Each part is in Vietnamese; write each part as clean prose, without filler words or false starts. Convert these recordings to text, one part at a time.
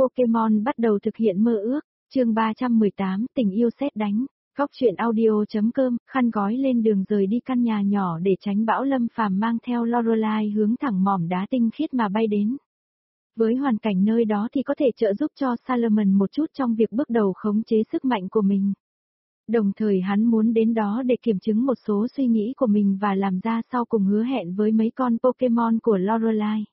Pokemon bắt đầu thực hiện mơ ước, chương 318, tình yêu sét đánh. Góc truyện audio.com, khăn gói lên đường rời đi căn nhà nhỏ để tránh bão. Lâm Phàm mang theo Lorelai hướng thẳng mỏm đá tinh khiết mà bay đến. Với hoàn cảnh nơi đó thì có thể trợ giúp cho Solomon một chút trong việc bước đầu khống chế sức mạnh của mình. Đồng thời hắn muốn đến đó để kiểm chứng một số suy nghĩ của mình và làm ra sau cùng hứa hẹn với mấy con Pokemon của Lorelai.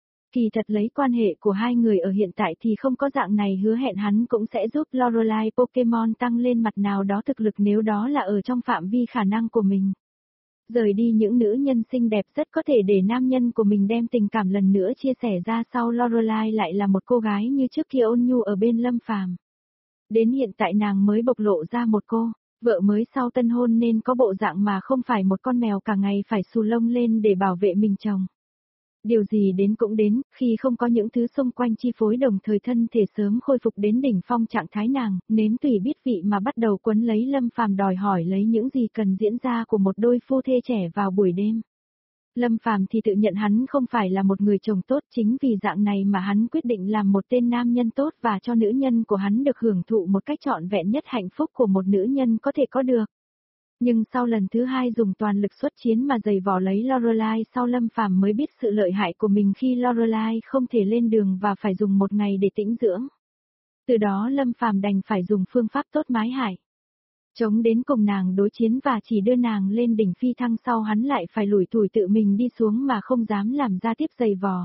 Kỳ thật lấy quan hệ của hai người ở hiện tại thì không có dạng này hứa hẹn hắn cũng sẽ giúp Lorelai Pokemon tăng lên mặt nào đó thực lực nếu đó là ở trong phạm vi khả năng của mình. Rời đi những nữ nhân xinh đẹp rất có thể để nam nhân của mình đem tình cảm lần nữa chia sẻ ra sau. Lorelai lại là một cô gái như trước kia ôn nhu ở bên Lâm Phàm. Đến hiện tại nàng mới bộc lộ ra một cô vợ mới sau tân hôn nên có bộ dạng mà không phải một con mèo cả ngày phải xù lông lên để bảo vệ mình chồng. Điều gì đến cũng đến, khi không có những thứ xung quanh chi phối đồng thời thân thể sớm khôi phục đến đỉnh phong trạng thái nàng, nếm tùy biết vị mà bắt đầu quấn lấy Lâm Phàm đòi hỏi lấy những gì cần diễn ra của một đôi phu thê trẻ vào buổi đêm. Lâm Phàm thì tự nhận hắn không phải là một người chồng tốt, chính vì dạng này mà hắn quyết định làm một tên nam nhân tốt và cho nữ nhân của hắn được hưởng thụ một cách trọn vẹn nhất hạnh phúc của một nữ nhân có thể có được. Nhưng sau lần thứ hai dùng toàn lực xuất chiến mà giày vò lấy Lorelai sau Lâm Phàm mới biết sự lợi hại của mình khi Lorelai không thể lên đường và phải dùng một ngày để tĩnh dưỡng. Từ đó Lâm Phàm đành phải dùng phương pháp tốt mái hải. Chống đến cùng nàng đối chiến và chỉ đưa nàng lên đỉnh phi thăng sau hắn lại phải lủi thủi tự mình đi xuống mà không dám làm ra tiếp giày vò.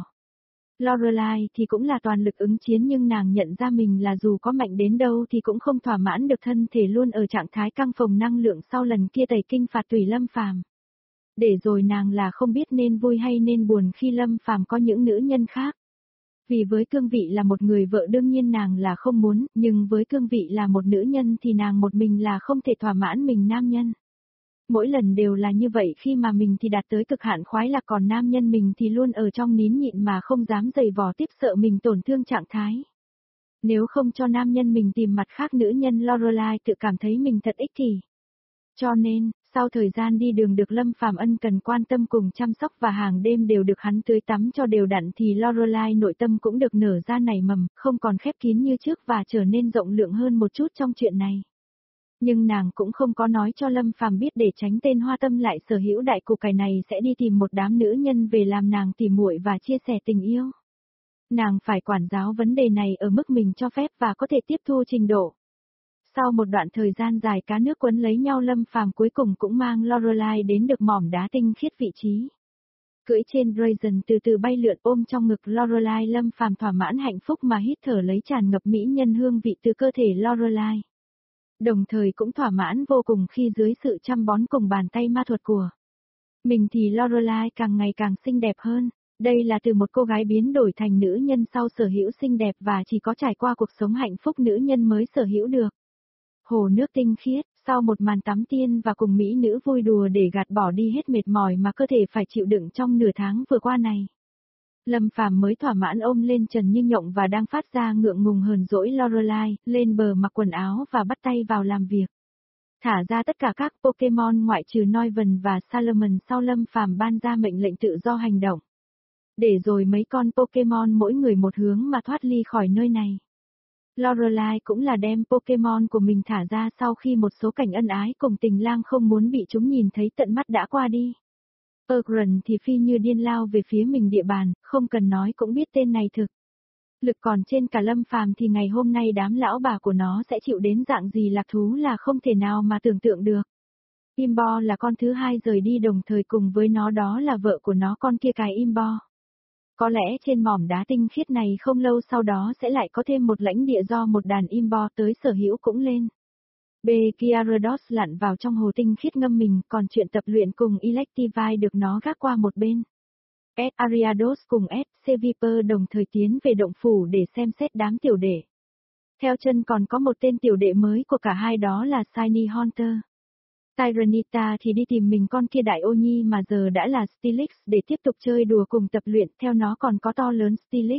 Lorelai thì cũng là toàn lực ứng chiến nhưng nàng nhận ra mình là dù có mạnh đến đâu thì cũng không thỏa mãn được thân thể luôn ở trạng thái căng phồng năng lượng sau lần kia tẩy kinh phạt tùy Lâm Phàm. Để rồi nàng là không biết nên vui hay nên buồn khi Lâm Phàm có những nữ nhân khác. Vì với cương vị là một người vợ đương nhiên nàng là không muốn, nhưng với cương vị là một nữ nhân thì nàng một mình là không thể thỏa mãn mình nam nhân. Mỗi lần đều là như vậy khi mà mình thì đạt tới cực hạn khoái lạc còn nam nhân mình thì luôn ở trong nín nhịn mà không dám giày vò tiếp sợ mình tổn thương trạng thái. Nếu không cho nam nhân mình tìm mặt khác nữ nhân Lorelai tự cảm thấy mình thật ích kỷ. Cho nên, sau thời gian đi đường được Lâm Phàm ân cần quan tâm cùng chăm sóc và hàng đêm đều được hắn tưới tắm cho đều đặn thì Lorelai nội tâm cũng được nở ra nảy mầm, không còn khép kín như trước và trở nên rộng lượng hơn một chút trong chuyện này. Nhưng nàng cũng không có nói cho Lâm Phàm biết để tránh tên hoa tâm lại sở hữu đại cục cải này sẽ đi tìm một đám nữ nhân về làm nàng tỉ muội và chia sẻ tình yêu. Nàng phải quản giáo vấn đề này ở mức mình cho phép và có thể tiếp thu trình độ. Sau một đoạn thời gian dài cá nước quấn lấy nhau Lâm Phàm cuối cùng cũng mang Lorelai đến được mỏm đá tinh khiết vị trí. Cưỡi trên Dragon từ từ bay lượn ôm trong ngực Lorelai Lâm Phàm thỏa mãn hạnh phúc mà hít thở lấy tràn ngập mỹ nhân hương vị từ cơ thể Lorelai. Đồng thời cũng thỏa mãn vô cùng khi dưới sự chăm bón cùng bàn tay ma thuật của mình thì Lorelai càng ngày càng xinh đẹp hơn. Đây là từ một cô gái biến đổi thành nữ nhân sau sở hữu xinh đẹp và chỉ có trải qua cuộc sống hạnh phúc nữ nhân mới sở hữu được. Hồ nước tinh khiết, sau một màn tắm tiên và cùng mỹ nữ vui đùa để gạt bỏ đi hết mệt mỏi mà cơ thể phải chịu đựng trong nửa tháng vừa qua này. Lâm Phàm mới thỏa mãn ôm lên Trần Như Nhộng và đang phát ra ngượng ngùng hờn dỗi Lorelai, lên bờ mặc quần áo và bắt tay vào làm việc. Thả ra tất cả các Pokemon ngoại trừ Noivern và Solomon sau Lâm Phàm ban ra mệnh lệnh tự do hành động. Để rồi mấy con Pokemon mỗi người một hướng mà thoát ly khỏi nơi này. Lorelai cũng là đem Pokemon của mình thả ra sau khi một số cảnh ân ái cùng tình lang không muốn bị chúng nhìn thấy tận mắt đã qua đi. Urgren thì phi như điên lao về phía mình địa bàn, không cần nói cũng biết tên này thực. Lực còn trên cả Lâm Phàm thì ngày hôm nay đám lão bà của nó sẽ chịu đến dạng gì lạc thú là không thể nào mà tưởng tượng được. Imbo là con thứ hai rời đi đồng thời cùng với nó đó là vợ của nó con kia cái Imbo. Có lẽ trên mỏm đá tinh khiết này không lâu sau đó sẽ lại có thêm một lãnh địa do một đàn Imbo tới sở hữu cũng lên. B. Gyarados lặn vào trong hồ tinh khiết ngâm mình, còn chuyện tập luyện cùng Electivire được nó gác qua một bên. S. Ariados cùng S. Seviper đồng thời tiến về động phủ để xem xét đám tiểu đệ. Theo chân còn có một tên tiểu đệ mới của cả hai đó là Shiny Hunter. Tyranitar thì đi tìm mình con kia đại ô nhi mà giờ đã là Steelix để tiếp tục chơi đùa cùng tập luyện, theo nó còn có to lớn Steelix.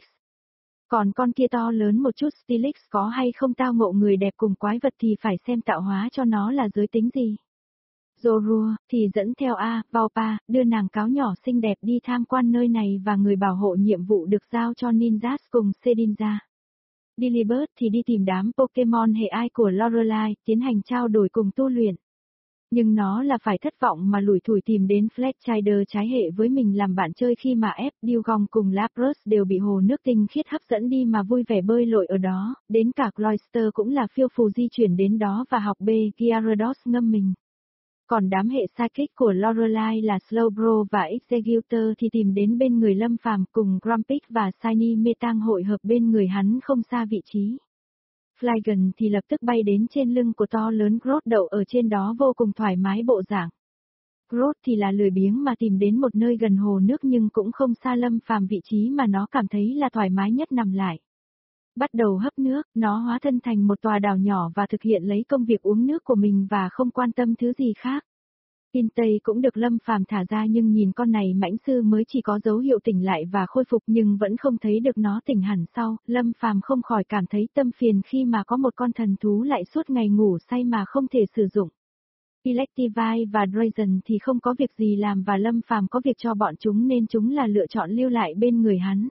Còn con kia to lớn một chút Steelix có hay không tao ngộ người đẹp cùng quái vật thì phải xem tạo hóa cho nó là giới tính gì. Zorua thì dẫn theo Vaupa, đưa nàng cáo nhỏ xinh đẹp đi tham quan nơi này và người bảo hộ nhiệm vụ được giao cho Ninjas cùng Sedinja. Dilibert thì đi tìm đám Pokemon hệ ai của Lorelai, tiến hành trao đổi cùng tu luyện. Nhưng nó là phải thất vọng mà lủi thủi tìm đến Fletchinder trái hệ với mình làm bạn chơi khi mà Dewgong cùng Lapras đều bị hồ nước tinh khiết hấp dẫn đi mà vui vẻ bơi lội ở đó, đến cả Cloyster cũng là phiêu phù di chuyển đến đó và học Gyarados ngâm mình. Còn đám hệ Psychic của Lorelai là Slowbro và Executor thì tìm đến bên người Lâm Phàm cùng Grumpig và Shiny Metang hội hợp bên người hắn không xa vị trí. Flygon thì lập tức bay đến trên lưng của to lớn Groot đậu ở trên đó vô cùng thoải mái bộ dạng. Groot thì là lười biếng mà tìm đến một nơi gần hồ nước nhưng cũng không xa Lâm Phàm vị trí mà nó cảm thấy là thoải mái nhất nằm lại. Bắt đầu hấp nước, nó hóa thân thành một tòa đảo nhỏ và thực hiện lấy công việc uống nước của mình và không quan tâm thứ gì khác. Tintay cũng được Lâm Phàm thả ra nhưng nhìn con này mãnh sư mới chỉ có dấu hiệu tỉnh lại và khôi phục nhưng vẫn không thấy được nó tỉnh hẳn sau, Lâm Phàm không khỏi cảm thấy tâm phiền khi mà có một con thần thú lại suốt ngày ngủ say mà không thể sử dụng. Electivire và Drazen thì không có việc gì làm và Lâm Phàm có việc cho bọn chúng nên chúng là lựa chọn lưu lại bên người hắn.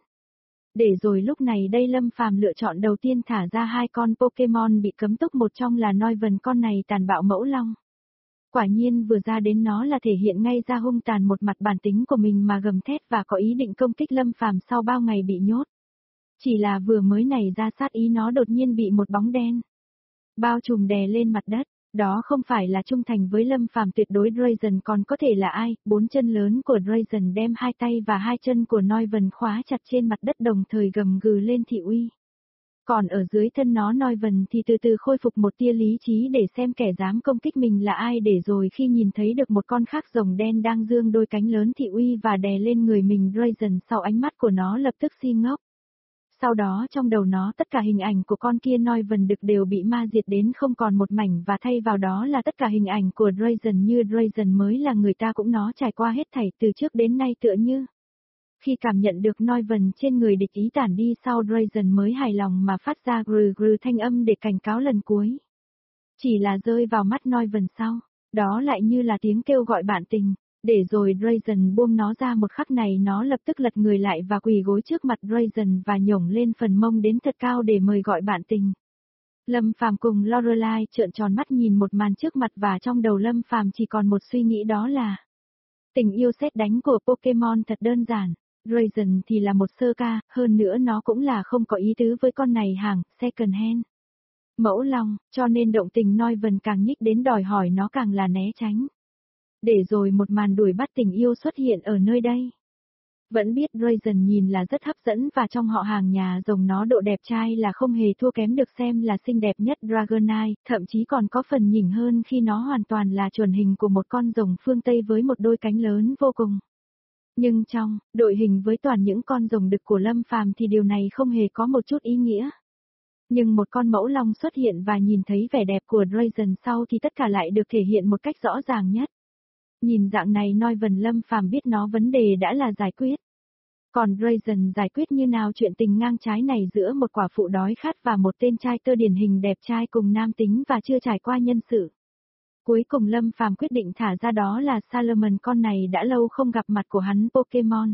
Để rồi lúc này đây Lâm Phàm lựa chọn đầu tiên thả ra hai con Pokemon bị cấm túc, một trong là Noivern, con này tàn bạo mẫu long. Quả nhiên vừa ra đến nó là thể hiện ngay ra hung tàn một mặt bản tính của mình mà gầm thét và có ý định công kích Lâm Phàm sau bao ngày bị nhốt. Chỉ là vừa mới nảy ra sát ý nó đột nhiên bị một bóng đen bao trùm đè lên mặt đất. Đó không phải là trung thành với Lâm Phàm tuyệt đối Drazen còn có thể là ai, bốn chân lớn của Drazen đem hai tay và hai chân của Noivern khóa chặt trên mặt đất đồng thời gầm gừ lên thị uy. Còn ở dưới thân nó Noivern thì từ từ khôi phục một tia lý trí để xem kẻ dám công kích mình là ai, để rồi khi nhìn thấy được một con khác rồng đen đang dương đôi cánh lớn thị uy và đè lên người mình, Drazen sau ánh mắt của nó lập tức si ngốc. Sau đó trong đầu nó tất cả hình ảnh của con kia Noivern đực đều bị ma diệt đến không còn một mảnh và thay vào đó là tất cả hình ảnh của Drazen, như Drazen mới là người ta cũng nó trải qua hết thảy từ trước đến nay tựa như. Khi cảm nhận được Noivern trên người địch ý tản đi sau, Drazen mới hài lòng mà phát ra grừ grừ thanh âm để cảnh cáo lần cuối. Chỉ là rơi vào mắt Noivern sau, đó lại như là tiếng kêu gọi bạn tình. Để rồi Drazen buông nó ra một khắc này nó lập tức lật người lại và quỳ gối trước mặt Drazen và nhổng lên phần mông đến thật cao để mời gọi bạn tình. Lâm Phàm cùng Lorelai trợn tròn mắt nhìn một màn trước mặt và trong đầu Lâm Phàm chỉ còn một suy nghĩ, đó là tình yêu sét đánh của Pokemon thật đơn giản. Drazen thì là một sơ ca, hơn nữa nó cũng là không có ý tứ với con này hàng second hand. Mẫu long, cho nên động tình Noivern càng nhích đến đòi hỏi nó càng là né tránh. Để rồi một màn đuổi bắt tình yêu xuất hiện ở nơi đây. Vẫn biết Drazen nhìn là rất hấp dẫn và trong họ hàng nhà rồng nó độ đẹp trai là không hề thua kém, được xem là xinh đẹp nhất Dragonite, thậm chí còn có phần nhỉnh hơn khi nó hoàn toàn là chuẩn hình của một con rồng phương Tây với một đôi cánh lớn vô cùng. Nhưng trong đội hình với toàn những con rồng đực của Lâm Phàm thì điều này không hề có một chút ý nghĩa. Nhưng một con mẫu long xuất hiện và nhìn thấy vẻ đẹp của Drazen sau thì tất cả lại được thể hiện một cách rõ ràng nhất. Nhìn dạng này Noivern Lâm Phàm biết nó vấn đề đã là giải quyết. Còn Drazen giải quyết như nào chuyện tình ngang trái này giữa một quả phụ đói khát và một tên trai tơ điển hình đẹp trai cùng nam tính và chưa trải qua nhân sự. Cuối cùng Lâm Phàm quyết định thả ra đó là Salamence, con này đã lâu không gặp mặt của hắn Pokemon.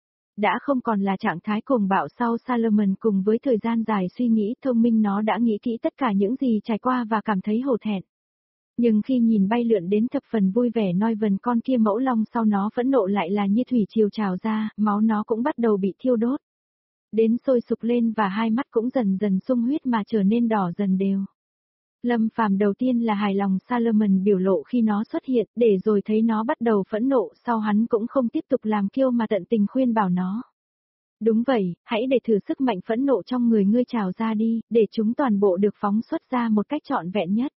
Đã không còn là trạng thái cuồng bạo sau Salamence, cùng với thời gian dài suy nghĩ thông minh nó đã nghĩ kỹ tất cả những gì trải qua và cảm thấy hổ thẹn. Nhưng khi nhìn bay lượn đến thập phần vui vẻ Noivern, con kia mẫu long sau nó phẫn nộ lại là như thủy triều trào ra, máu nó cũng bắt đầu bị thiêu đốt. Đến sôi sục lên và hai mắt cũng dần dần sung huyết mà trở nên đỏ dần đều. Lâm Phàm đầu tiên là hài lòng Salamence biểu lộ khi nó xuất hiện, để rồi thấy nó bắt đầu phẫn nộ, sau hắn cũng không tiếp tục làm kiêu mà tận tình khuyên bảo nó. Đúng vậy, hãy để thử sức mạnh phẫn nộ trong người ngươi trào ra đi, để chúng toàn bộ được phóng xuất ra một cách trọn vẹn nhất.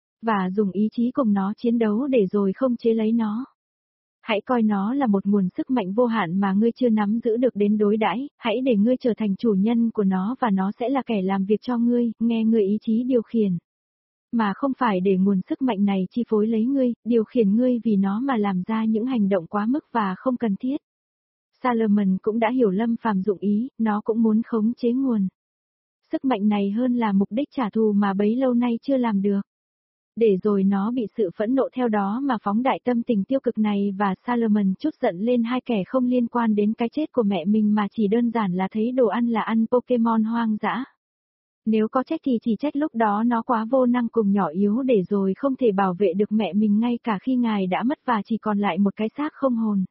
Và dùng ý chí cùng nó chiến đấu để rồi không chế lấy nó. Hãy coi nó là một nguồn sức mạnh vô hạn mà ngươi chưa nắm giữ được đến đối đãi, hãy để ngươi trở thành chủ nhân của nó và nó sẽ là kẻ làm việc cho ngươi, nghe ngươi ý chí điều khiển. Mà không phải để nguồn sức mạnh này chi phối lấy ngươi, điều khiển ngươi vì nó mà làm ra những hành động quá mức và không cần thiết. Salamence cũng đã hiểu Lâm Phàm dụng ý, nó cũng muốn khống chế nguồn sức mạnh này hơn là mục đích trả thù mà bấy lâu nay chưa làm được. Để rồi nó bị sự phẫn nộ theo đó mà phóng đại tâm tình tiêu cực này và Salamence trút giận lên hai kẻ không liên quan đến cái chết của mẹ mình mà chỉ đơn giản là thấy đồ ăn là ăn Pokemon hoang dã. Nếu có trách thì chỉ trách lúc đó nó quá vô năng cùng nhỏ yếu để rồi không thể bảo vệ được mẹ mình ngay cả khi ngài đã mất và chỉ còn lại một cái xác không hồn.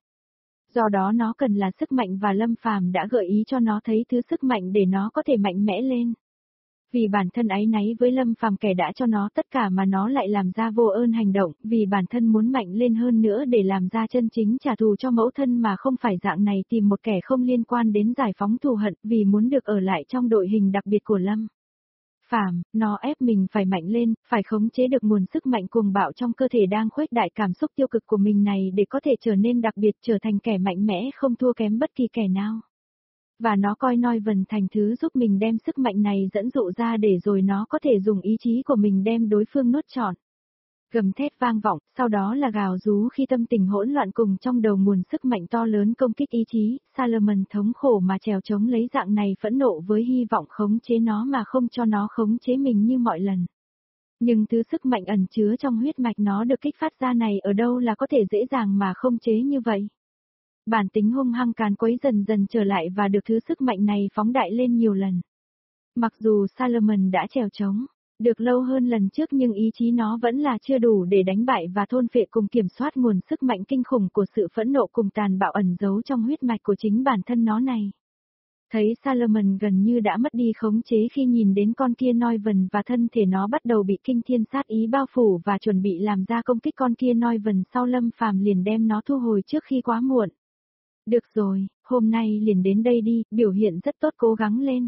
Do đó nó cần là sức mạnh và Lâm Phàm đã gợi ý cho nó thấy thứ sức mạnh để nó có thể mạnh mẽ lên. Vì bản thân áy náy với Lâm Phàm kẻ đã cho nó tất cả mà nó lại làm ra vô ơn hành động, vì bản thân muốn mạnh lên hơn nữa để làm ra chân chính trả thù cho mẫu thân mà không phải dạng này tìm một kẻ không liên quan đến giải phóng thù hận vì muốn được ở lại trong đội hình đặc biệt của Lâm Phàm, nó ép mình phải mạnh lên, phải khống chế được nguồn sức mạnh cuồng bạo trong cơ thể đang khuếch đại cảm xúc tiêu cực của mình này để có thể trở nên đặc biệt trở thành kẻ mạnh mẽ không thua kém bất kỳ kẻ nào. Và nó coi Neuven thành thứ giúp mình đem sức mạnh này dẫn dụ ra để rồi nó có thể dùng ý chí của mình đem đối phương nuốt trọn. Gầm thét vang vọng, sau đó là gào rú khi tâm tình hỗn loạn cùng trong đầu nguồn sức mạnh to lớn công kích ý chí, Salomon thống khổ mà trèo chống lấy dạng này phẫn nộ với hy vọng khống chế nó mà không cho nó khống chế mình như mọi lần. Nhưng thứ sức mạnh ẩn chứa trong huyết mạch nó được kích phát ra này ở đâu là có thể dễ dàng mà không chế như vậy. Bản tính hung hăng càn quấy dần dần trở lại và được thứ sức mạnh này phóng đại lên nhiều lần. Mặc dù Salomon đã trèo trống được lâu hơn lần trước nhưng ý chí nó vẫn là chưa đủ để đánh bại và thôn phệ cùng kiểm soát nguồn sức mạnh kinh khủng của sự phẫn nộ cùng tàn bạo ẩn giấu trong huyết mạch của chính bản thân nó này. Thấy Salomon gần như đã mất đi khống chế khi nhìn đến con kia Neuven và thân thể nó bắt đầu bị kinh thiên sát ý bao phủ và chuẩn bị làm ra công kích con kia Neuven sau Lâm Phàm liền đem nó thu hồi trước khi quá muộn. Được rồi, hôm nay liền đến đây đi, biểu hiện rất tốt cố gắng lên.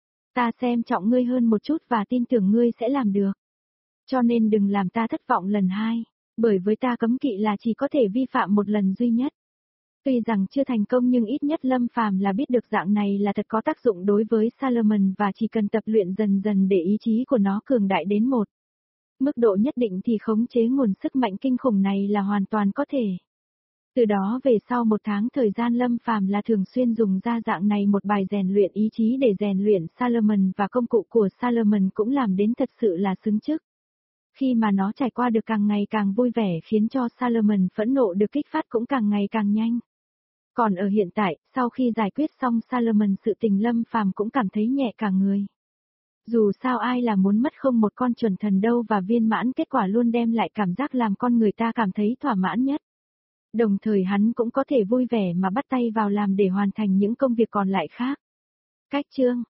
Ta xem trọng ngươi hơn một chút và tin tưởng ngươi sẽ làm được. Cho nên đừng làm ta thất vọng lần hai, bởi với ta cấm kỵ là chỉ có thể vi phạm một lần duy nhất. Tuy rằng chưa thành công nhưng ít nhất Lâm Phàm là biết được dạng này là thật có tác dụng đối với Salomon và chỉ cần tập luyện dần dần để ý chí của nó cường đại đến một mức độ nhất định thì khống chế nguồn sức mạnh kinh khủng này là hoàn toàn có thể. Từ đó về sau một tháng thời gian Lâm Phàm là thường xuyên dùng ra dạng này một bài rèn luyện ý chí để rèn luyện Salomon và công cụ của Salomon cũng làm đến thật sự là xứng chức. Khi mà nó trải qua được càng ngày càng vui vẻ khiến cho Salomon phẫn nộ được kích phát cũng càng ngày càng nhanh. Còn ở hiện tại, sau khi giải quyết xong Salomon sự tình Lâm Phàm cũng cảm thấy nhẹ cả người. Dù sao ai là muốn mất không một con chuẩn thần đâu và viên mãn kết quả luôn đem lại cảm giác làm con người ta cảm thấy thỏa mãn nhất. Đồng thời hắn cũng có thể vui vẻ mà bắt tay vào làm để hoàn thành những công việc còn lại khác. Cách chương